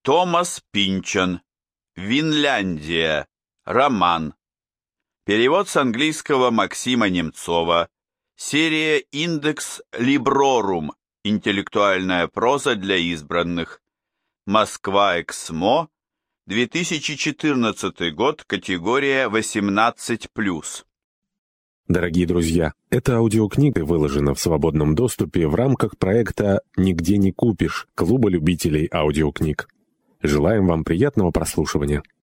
Томас Пинчон. Винляндия. Роман. Перевод с английского Максима Немцова. Серия «Индекс Либрорум. Интеллектуальная проза для избранных». Москва, Эксмо. 2014 год. Категория 18+. Дорогие друзья, эта аудиокнига выложена в свободном доступе в рамках проекта «Нигде не купишь» Клуба любителей аудиокниг. Желаем вам приятного прослушивания.